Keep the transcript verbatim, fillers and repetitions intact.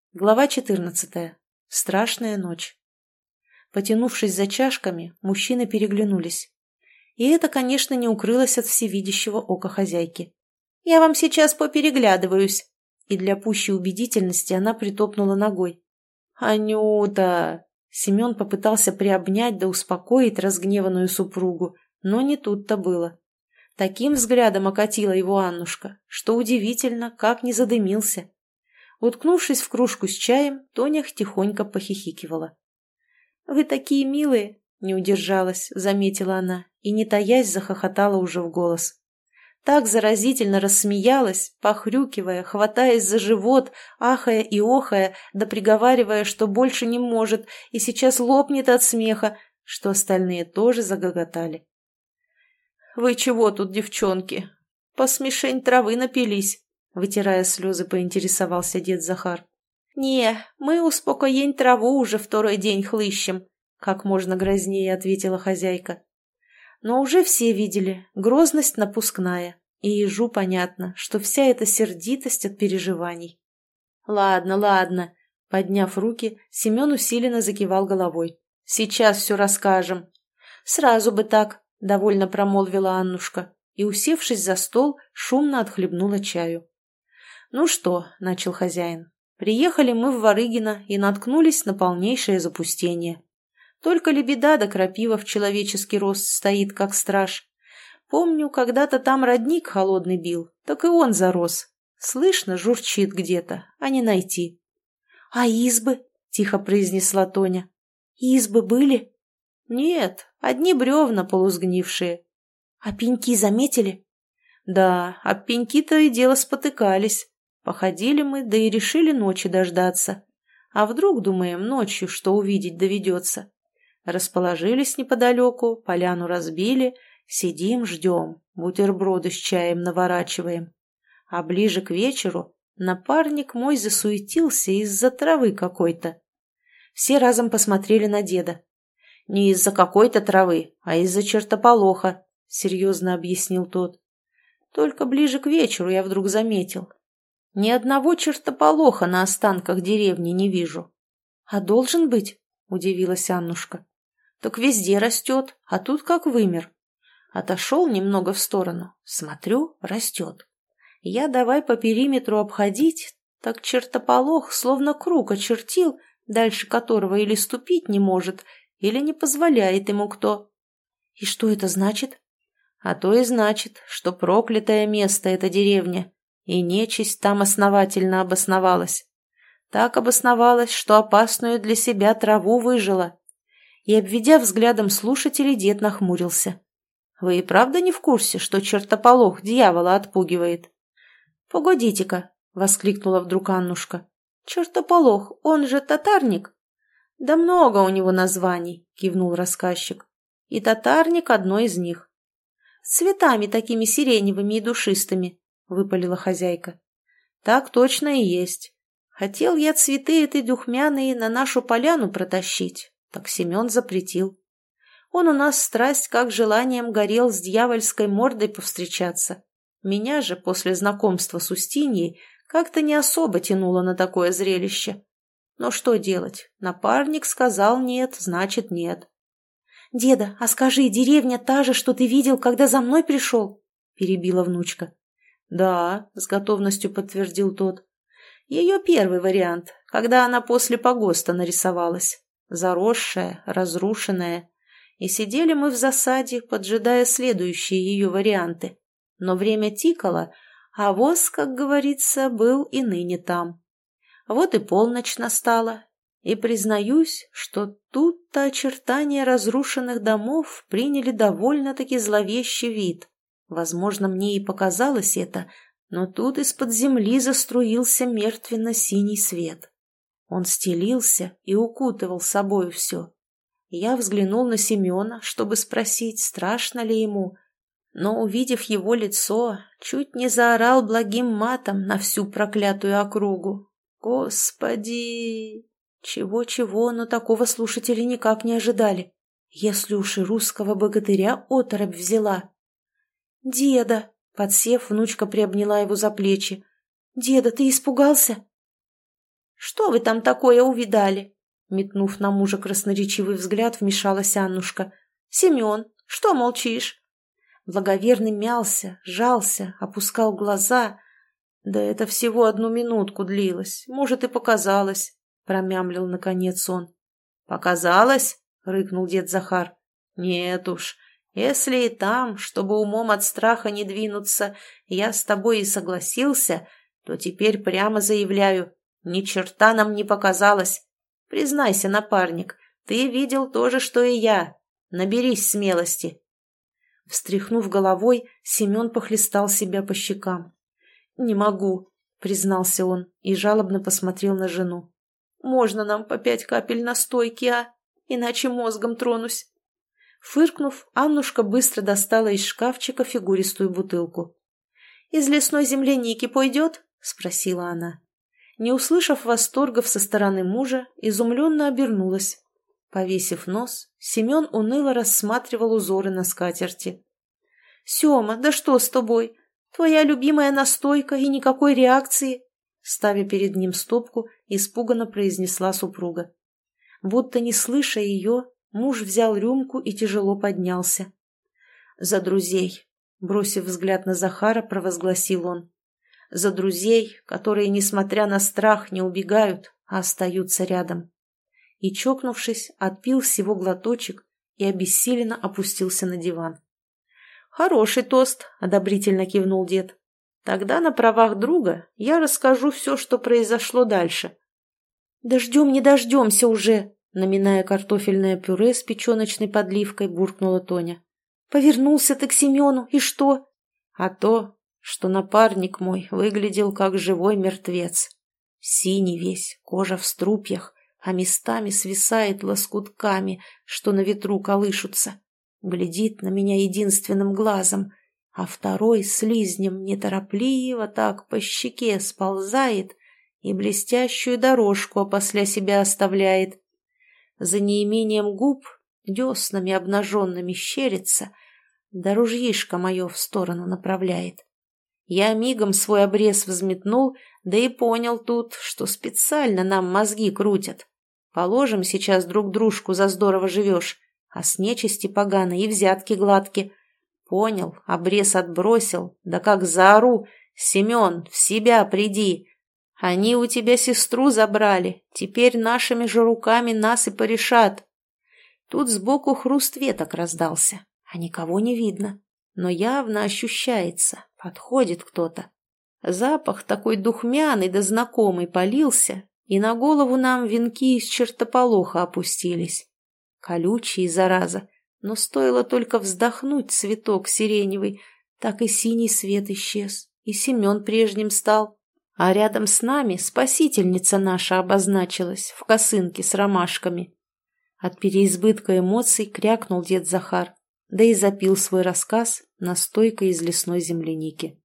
Глава четырнадцатая. Страшная ночь. Потянувшись за чашками, мужчины переглянулись. И это, конечно, не укрылось от всевидящего ока хозяйки. «Я вам сейчас попереглядываюсь!» И для пущей убедительности она притопнула ногой. «Анюта!» Семен попытался приобнять да успокоить разгневанную супругу, но не тут-то было. Таким взглядом окатила его Аннушка, что удивительно, как не задымился. Уткнувшись в кружку с чаем, Тоня тихонько похихикивала. «Вы такие милые!» — не удержалась, заметила она, и, не таясь, захохотала уже в голос. Так заразительно рассмеялась, похрюкивая, хватаясь за живот, ахая и охая, да приговаривая, что больше не может и сейчас лопнет от смеха, что остальные тоже загоготали. «Вы чего тут, девчонки? Посмешень травы напились!» Вытирая слезы, поинтересовался дед Захар. «Не, мы успокоень траву уже второй день хлыщем», как можно грознее ответила хозяйка. Но уже все видели, грозность напускная, и ежу понятно, что вся эта сердитость от переживаний. «Ладно, ладно», подняв руки, Семен усиленно закивал головой. «Сейчас все расскажем». «Сразу бы так», — довольно промолвила Аннушка, и, усевшись за стол, шумно отхлебнула чаю. «Ну что», — начал хозяин, — «приехали мы в Варыгино и наткнулись на полнейшее запустение. Только лебеда да крапива в человеческий рост стоит, как страж. Помню, когда-то там родник холодный бил, так и он зарос. Слышно, журчит где-то, а не найти». «А избы?» — тихо произнесла Тоня. «Избы были?» «Нет, одни бревна полусгнившие». «А пеньки заметили?» «Да, а пеньки-то и дело спотыкались. Походили мы, да и решили ночи дождаться. А вдруг, думаем, ночью что увидеть доведется. Расположились неподалеку, поляну разбили, сидим, ждем, бутерброды с чаем наворачиваем. А ближе к вечеру напарник мой засуетился из-за травы какой-то». Все разом посмотрели на деда. «Не из-за какой-то травы, а из-за чертополоха», — серьезно объяснил тот. «Только ближе к вечеру я вдруг заметил. Ни одного чертополоха на останках деревни не вижу». «А должен быть?» — удивилась Аннушка. «Так везде растет, а тут как вымер». Отошел немного в сторону, смотрю, растет. Я давай по периметру обходить, так чертополох словно круг очертил, дальше которого или ступить не может, или не позволяет ему кто. «И что это значит?» «А то и значит, что проклятое место эта деревня, и нечисть там основательно обосновалась. Так обосновалась, что опасную для себя траву выжила». И, обведя взглядом слушателей, дед нахмурился. «Вы и правда не в курсе, что чертополох дьявола отпугивает?» «Погодите-ка», — воскликнула вдруг Аннушка. «Чертополох, он же татарник?» «Да много у него названий», — кивнул рассказчик. «И татарник одно из них». «С цветами такими сиреневыми и душистыми», — выпалила хозяйка. «Так точно и есть. Хотел я цветы этой духмяные на нашу поляну протащить, так Семен запретил. Он у нас страсть как желанием горел с дьявольской мордой повстречаться. Меня же после знакомства с Устиньей как-то не особо тянуло на такое зрелище. Но что делать? Напарник сказал нет, значит нет». «Деда, а скажи, деревня та же, что ты видел, когда за мной пришел?» – перебила внучка. «Да», – с готовностью подтвердил тот. «Ее первый вариант, когда она после погоста нарисовалась. Заросшая, разрушенная. И сидели мы в засаде, поджидая следующие ее варианты. Но время тикало, а воз, как говорится, был и ныне там. Вот и полночь настала. И признаюсь, что тут-то очертания разрушенных домов приняли довольно-таки зловещий вид. Возможно, мне и показалось это, но тут из-под земли заструился мертвенно-синий свет. Он стелился и укутывал собою все. Я взглянул на Семена, чтобы спросить, страшно ли ему, но, увидев его лицо, чуть не заорал благим матом на всю проклятую округу. «Господи!» Чего-чего, но такого слушатели никак не ожидали. Если уж и русского богатыря оторопь взяла. «Деда!» — подсев, внучка приобняла его за плечи. «Деда, ты испугался?» Что вы там такое увидали?» Метнув на мужа красноречивый взгляд, вмешалась Аннушка. «Семен, что молчишь?» Благоверный мялся, жался, опускал глаза. «Да это всего одну минутку длилось, может, и показалось», — промямлил наконец он. «Показалось?» — рыкнул дед Захар. «Нет уж, если и там, чтобы умом от страха не двинуться, я с тобой и согласился, то теперь прямо заявляю, ни черта нам не показалось. Признайся, напарник, ты видел то же, что и я. Наберись смелости». Встряхнув головой, Семен похлестал себя по щекам. «Не могу», — признался он и жалобно посмотрел на жену. «Можно нам по пять капель настойки, а? Иначе мозгом тронусь». Фыркнув, Аннушка быстро достала из шкафчика фигуристую бутылку. «Из лесной земляники пойдет?» — спросила она. Не услышав восторгов со стороны мужа, изумленно обернулась. Повесив нос, Семен уныло рассматривал узоры на скатерти. «Сема, да что с тобой? Твоя любимая настойка и никакой реакции!» Ставя перед ним стопку, испуганно произнесла супруга. Будто не слыша ее, муж взял рюмку и тяжело поднялся. «За друзей!» — бросив взгляд на Захара, провозгласил он. «За друзей, которые, несмотря на страх, не убегают, а остаются рядом». И, чокнувшись, отпил всего глоточек и обессиленно опустился на диван. «Хороший тост», — одобрительно кивнул дед. «Тогда на правах друга я расскажу все, что произошло дальше». «Дождем не дождемся уже», — наминая картофельное пюре с печеночной подливкой, буркнула Тоня. «Повернулся ты к Семену, и что?» «А то, что напарник мой выглядел как живой мертвец. Синий весь, кожа в струпьях, а местами свисает лоскутками, что на ветру колышутся. Глядит на меня единственным глазом, а второй слизнем неторопливо так по щеке сползает и блестящую дорожку опосля себя оставляет. За неимением губ деснами обнаженными щерится, да ружьишко мое в сторону направляет. Я мигом свой обрез взметнул, да и понял тут, что специально нам мозги крутят. Положим сейчас друг дружку за здорово живешь, а с нечисти поганой и взятки гладки. Понял, обрез отбросил, да как заору: «Семен, в себя приди! Они у тебя сестру забрали, теперь нашими же руками нас и порешат». Тут сбоку хруст веток раздался, а никого не видно, но явно ощущается, подходит кто-то. Запах такой духмяный да знакомый полился, и на голову нам венки из чертополоха опустились. Колючие, зараза, но стоило только вздохнуть цветок сиреневый, так и синий свет исчез, и Семен прежним стал. А рядом с нами спасительница наша обозначилась в косынке с ромашками. От переизбытка эмоций крякнул дед Захар, да и запил свой рассказ настойкой из лесной земляники.